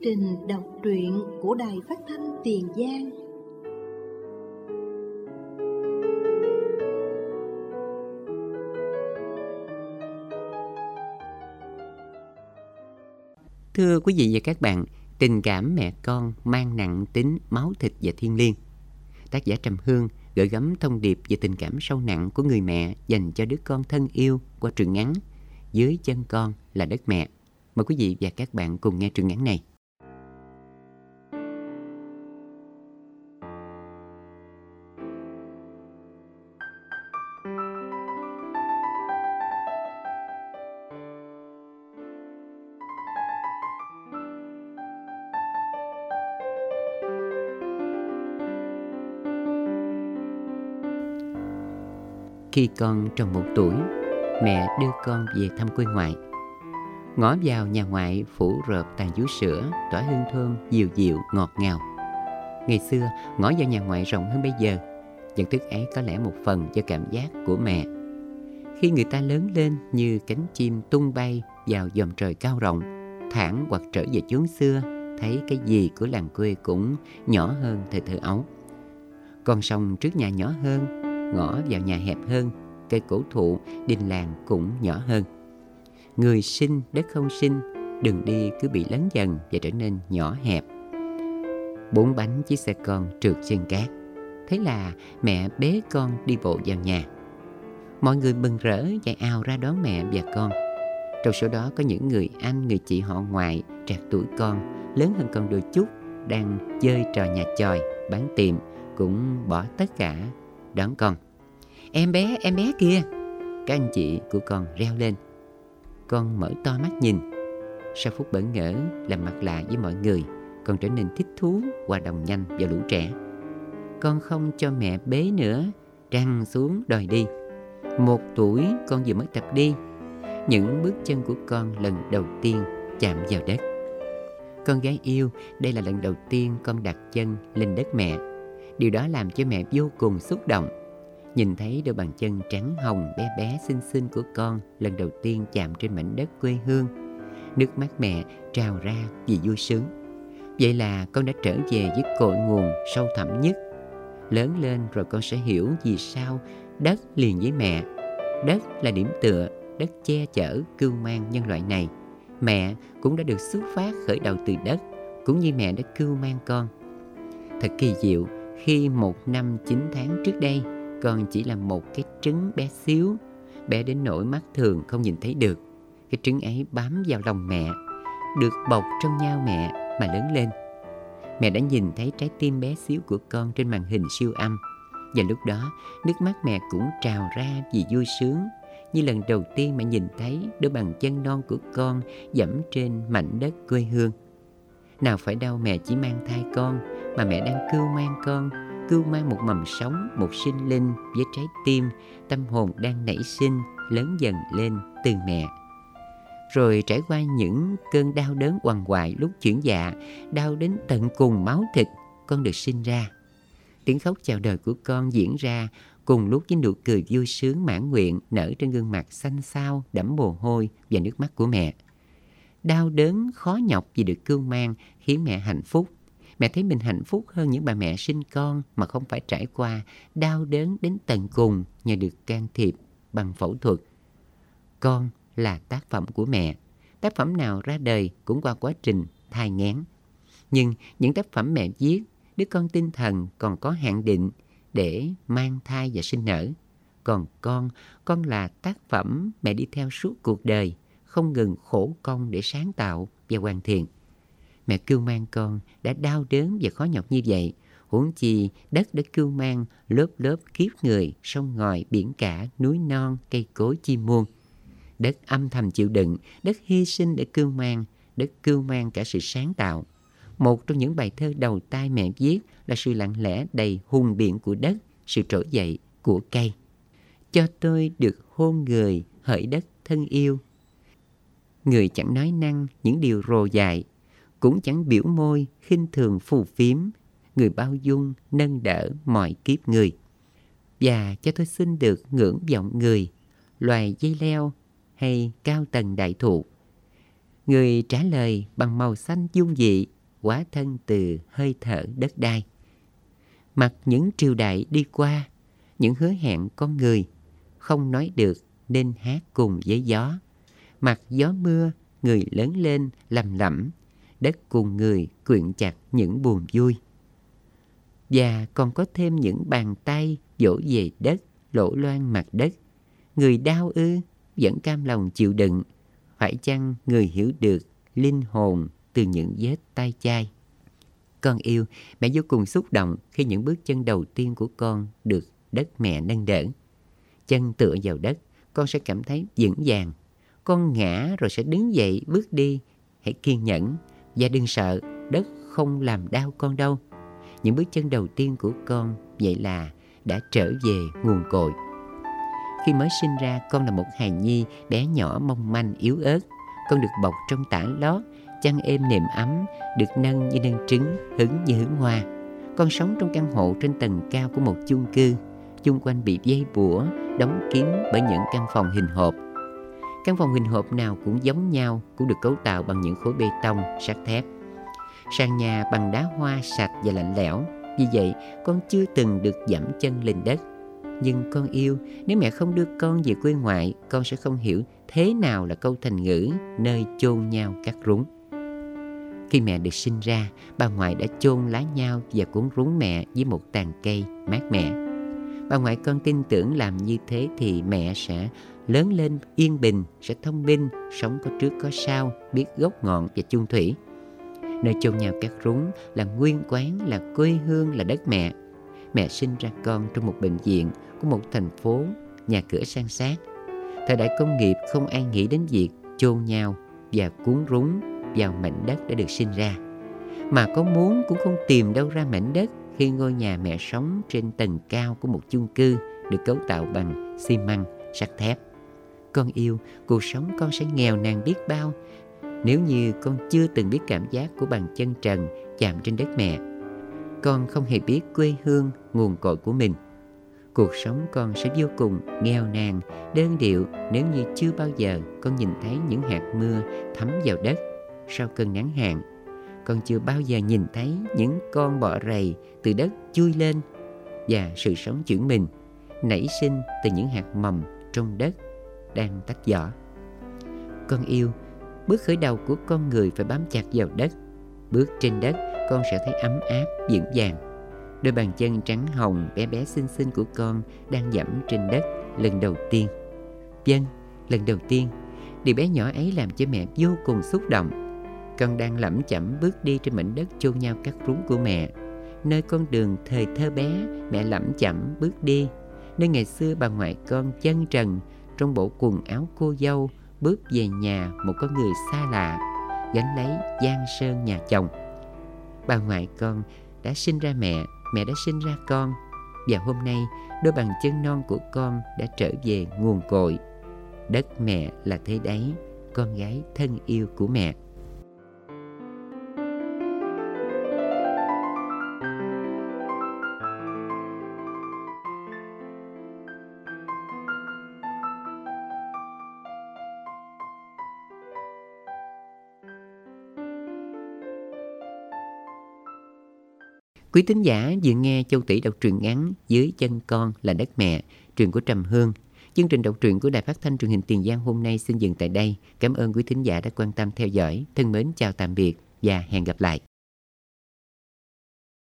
trình đọc truyện của Đài Phát thanh Tiền Giang. Thưa quý vị và các bạn, tình cảm mẹ con mang nặng tính máu thịt và thiêng liêng. Tác giả Trầm Hương gửi gắm thông điệp về tình cảm sâu nặng của người mẹ dành cho đứa con thân yêu qua truyện ngắn Dưới chân con là đất mẹ. Mời quý vị và các bạn cùng nghe truyện ngắn này. Khi con tròn 1 tuổi, mẹ đưa con về thăm quê ngoại. Ngõ vào nhà ngoại phủ rợp tàn vú sữa, tỏa hương thơm dịu dịu ngọt ngào. Ngày xưa, ngõ vào nhà ngoại rộng hơn bây giờ. Nhận thức ấy có lẽ một phần do cảm giác của mẹ. Khi người ta lớn lên như cánh chim tung bay vào vòm trời cao rộng, thẳng hoặc trở về chốn xưa, thấy cái gì của làng quê cũng nhỏ hơn thời thơ ấu. Con sông trước nhà nhỏ hơn, ngõ vào nhà hẹp hơn, cây cổ thụ đình làng cũng nhỏ hơn. Người sinh đất không sinh, đường đi cứ bị lớn dần và trở nên nhỏ hẹp. 4 bánh chiếc xe con trượt trên cát. Thế là mẹ bế con đi bộ vào nhà. Mọi người mừng rỡ chạy ào ra đón mẹ và con. Trong số đó có những người anh, người chị họ ngoại trạc tuổi con, lớn hơn con đôi chút, đang chơi trò nhà chòi, bán tiệm, cũng bỏ tất cả đón con. Em bé kìa! Các anh chị của con reo lên. Con mở to mắt nhìn. Sau phút bỡ ngỡ làm mặt lạ với mọi người, con trở nên thích thú, hòa đồng nhanh vào lũ trẻ. Con không cho mẹ bế nữa, trằn xuống đòi đi. 1 tuổi con vừa mới tập đi. Những bước chân của con lần đầu tiên chạm vào đất. Con gái yêu, đây là lần đầu tiên con đặt chân lên đất mẹ. Điều đó làm cho mẹ vô cùng xúc động. Nhìn thấy đôi bàn chân trắng hồng bé bé xinh xinh của con lần đầu tiên chạm trên mảnh đất quê hương, nước mắt mẹ trào ra vì vui sướng. Vậy là con đã trở về với cội nguồn sâu thẳm nhất. Lớn lên rồi con sẽ hiểu vì sao đất liền với mẹ. Đất là điểm tựa, đất che chở, cưu mang nhân loại này. Mẹ cũng đã được xuất phát khởi đầu từ đất, cũng như mẹ đã cưu mang con. Thật kỳ diệu, khi 1 năm 9 tháng trước đây, con chỉ là một cái trứng bé xíu, bé đến nỗi mắt thường không nhìn thấy được. Cái trứng ấy bám vào lòng mẹ, được bọc trong nhau mẹ mà lớn lên. Mẹ đã nhìn thấy trái tim bé xíu của con trên màn hình siêu âm. Và lúc đó, nước mắt mẹ cũng trào ra vì vui sướng, như lần đầu tiên mẹ nhìn thấy đôi bàn chân non của con dẫm trên mảnh đất quê hương. Nào phải đâu mẹ chỉ mang thai con, mà mẹ đang cưu mang con, cưu mang một mầm sống, một sinh linh với trái tim, tâm hồn đang nảy sinh, lớn dần lên từ mẹ. Rồi trải qua những cơn đau đớn quằn quại lúc chuyển dạ, đau đến tận cùng máu thịt, con được sinh ra. Tiếng khóc chào đời của con diễn ra cùng lúc với nụ cười vui sướng mãn nguyện nở trên gương mặt xanh xao đẫm mồ hôi và nước mắt của mẹ. Đau đớn khó nhọc vì được cưu mang khiến mẹ hạnh phúc. Mẹ thấy mình hạnh phúc hơn những bà mẹ sinh con mà không phải trải qua đau đớn đến tận cùng nhờ được can thiệp bằng phẫu thuật. Con là tác phẩm của mẹ. Tác phẩm nào ra đời cũng qua quá trình thai nghén. Nhưng những tác phẩm mẹ viết, đứa con tinh thần còn có hạn định để mang thai và sinh nở. Còn con là tác phẩm mẹ đi theo suốt cuộc đời, không ngừng khổ công để sáng tạo và hoàn thiện. Mẹ cưu mang con đã đau đớn và khó nhọc như vậy, huống chi đất đã cưu mang lớp lớp kiếp người, sông ngòi, biển cả, núi non, cây cối, chim muôn. Đất âm thầm chịu đựng, đất hy sinh để cưu mang, đất cưu mang cả sự sáng tạo. Một trong những bài thơ đầu tay mẹ viết là sự lặng lẽ đầy hùng biện của đất, sự trỗi dậy của cây. Cho tôi được hôn người, hỡi đất thân yêu. Người chẳng nói năng những điều rồ dại, cũng chẳng biểu môi khinh thường phù phiếm. Người bao dung nâng đỡ mọi kiếp người. Và cho tôi xin được ngưỡng vọng người, loài dây leo hay cao tầng đại thụ. Người trả lời bằng màu xanh dung dị, hóa thân từ hơi thở đất đai. Mặc những triều đại đi qua, những hứa hẹn con người, không nói được nên hát cùng với gió. Mặc gió mưa, người lớn lên lầm lẫm, đất cùng người quyện chặt những buồn vui. Và còn có thêm những bàn tay vỗ về đất, lỗ loan mặt đất. Người đau ư, vẫn cam lòng chịu đựng. Phải chăng người hiểu được linh hồn từ những vết tay chai? Con yêu, mẹ vô cùng xúc động khi những bước chân đầu tiên của con được đất mẹ nâng đỡ. Chân tựa vào đất, con sẽ cảm thấy vững vàng. Con ngã rồi sẽ đứng dậy bước đi. Hãy kiên nhẫn và đừng sợ, đất không làm đau con đâu. Những bước chân đầu tiên của con vậy là đã trở về nguồn cội. Khi mới sinh ra, con là một hài nhi bé nhỏ mong manh yếu ớt. Con được bọc trong tã lót, chăn êm nệm ấm, được nâng như nâng trứng, hứng như hứng hoa. Con sống trong căn hộ trên tầng cao của một chung cư, chung quanh bị dây bủa, đóng kín bởi những căn phòng hình hộp. Căn phòng hình hộp nào cũng giống nhau, cũng được cấu tạo bằng những khối bê tông, sắt thép. Sàn nhà bằng đá hoa sạch và lạnh lẽo. Vì vậy, con chưa từng được dẫm chân lên đất. Nhưng con yêu, nếu mẹ không đưa con về quê ngoại, con sẽ không hiểu thế nào là câu thành ngữ nơi chôn nhau cắt rúng. Khi mẹ được sinh ra, bà ngoại đã chôn lá nhau và cuốn rúng mẹ với một tàn cây mát mẻ. Bà ngoại con tin tưởng làm như thế thì mẹ sẽ lớn lên yên bình, sẽ thông minh, sống có trước có sau, biết gốc ngọn và chung thủy. Nơi chôn nhau cắt rúng là nguyên quán, là quê hương, là đất mẹ. Mẹ sinh ra con trong một bệnh viện của một thành phố, nhà cửa san sát. Thời đại công nghiệp không ai nghĩ đến việc chôn nhau và cuốn rúng vào mảnh đất đã được sinh ra. Mà có muốn cũng không tìm đâu ra mảnh đất khi ngôi nhà mẹ sống trên tầng cao của một chung cư được cấu tạo bằng xi măng, sắt thép. Con yêu, cuộc sống con sẽ nghèo nàn biết bao nếu như con chưa từng biết cảm giác của bàn chân trần chạm trên đất mẹ. Con không hề biết quê hương, nguồn cội của mình. Cuộc sống con sẽ vô cùng nghèo nàn, đơn điệu nếu như chưa bao giờ con nhìn thấy những hạt mưa thấm vào đất sau cơn nắng hạn. Con chưa bao giờ nhìn thấy những con bọ rầy từ đất chui lên và sự sống chuyển mình, nảy sinh từ những hạt mầm trong đất đang tách vỏ. Con yêu, bước khởi đầu của con người phải bám chặt vào đất. Bước trên đất, con sẽ thấy ấm áp, vững vàng. Đôi bàn chân trắng hồng bé bé xinh xinh của con đang dẫm trên đất lần đầu tiên. Vâng, lần đầu tiên. Điều bé nhỏ ấy làm cho mẹ vô cùng xúc động. Con đang lẩm chẩm bước đi trên mảnh đất chôn nhau cắt rúng của mẹ. Nơi con đường thời thơ bé, mẹ lẩm chẩm bước đi. Nơi ngày xưa bà ngoại con chân trần trong bộ quần áo cô dâu bước về nhà một con người xa lạ, gánh lấy giang sơn nhà chồng. Bà ngoại con đã sinh ra mẹ, mẹ đã sinh ra con. Và hôm nay, đôi bàn chân non của con đã trở về nguồn cội. Đất mẹ là thế đấy, con gái thân yêu của mẹ. Quý thính giả vừa nghe Châu Tỷ đọc truyện ngắn Dưới chân con là đất mẹ, truyện của Trầm Hương. Chương trình đọc truyện của Đài Phát thanh Truyền hình Tiền Giang hôm nay xin dừng tại đây. Cảm ơn quý thính giả đã quan tâm theo dõi. Thân mến chào tạm biệt và hẹn gặp lại.